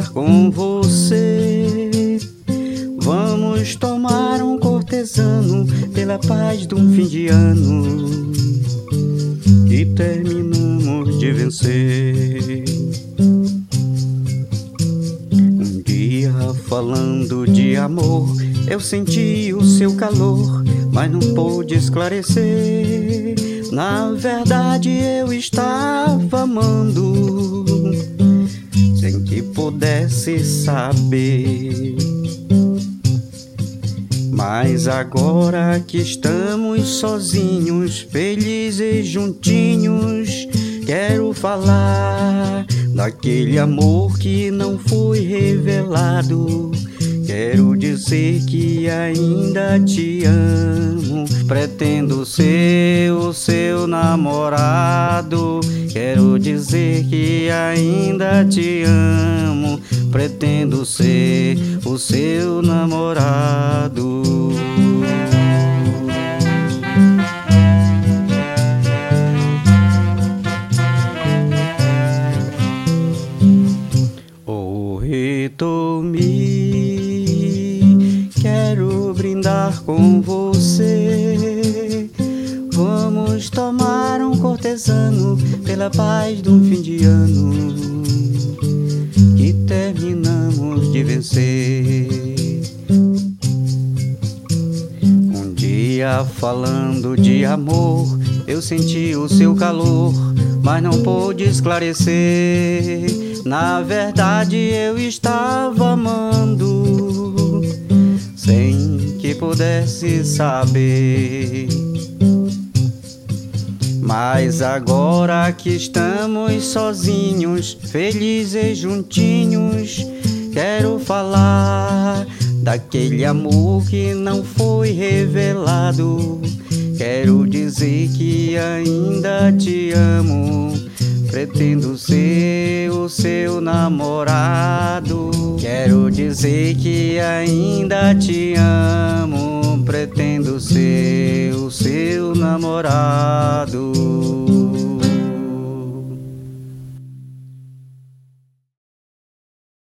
brindar com você. Vamos tomar um cortesano pela paz de um fim de ano e terminamos de vencer. Um dia falando de amor, eu senti o seu calor, mas não pude esclarecer. Na verdade eu estava amando, sem que pudesse saber. Mas agora que estamos sozinhos, felizes juntinhos, quero falar daquele amor que não foi revelado. Quero dizer que ainda te amo, pretendo ser o seu namorado. Quero dizer que ainda te amo, pretendo ser o seu namorado. Oh, Hitomi, quero brindar com você. Vamos tomar um cortesano pela paz de um fim de ano que terminamos de vencer. Um dia falando de amor, eu senti o seu calor, mas não pude esclarecer. Na verdade eu estava amando, sem que pudesse saber. Mas agora que estamos sozinhos, felizes juntinhos, quero falar daquele amor que não foi revelado. Quero dizer que ainda te amo, pretendo ser o seu namorado. Quero dizer que ainda te amo, pretendo ser o seu namorado.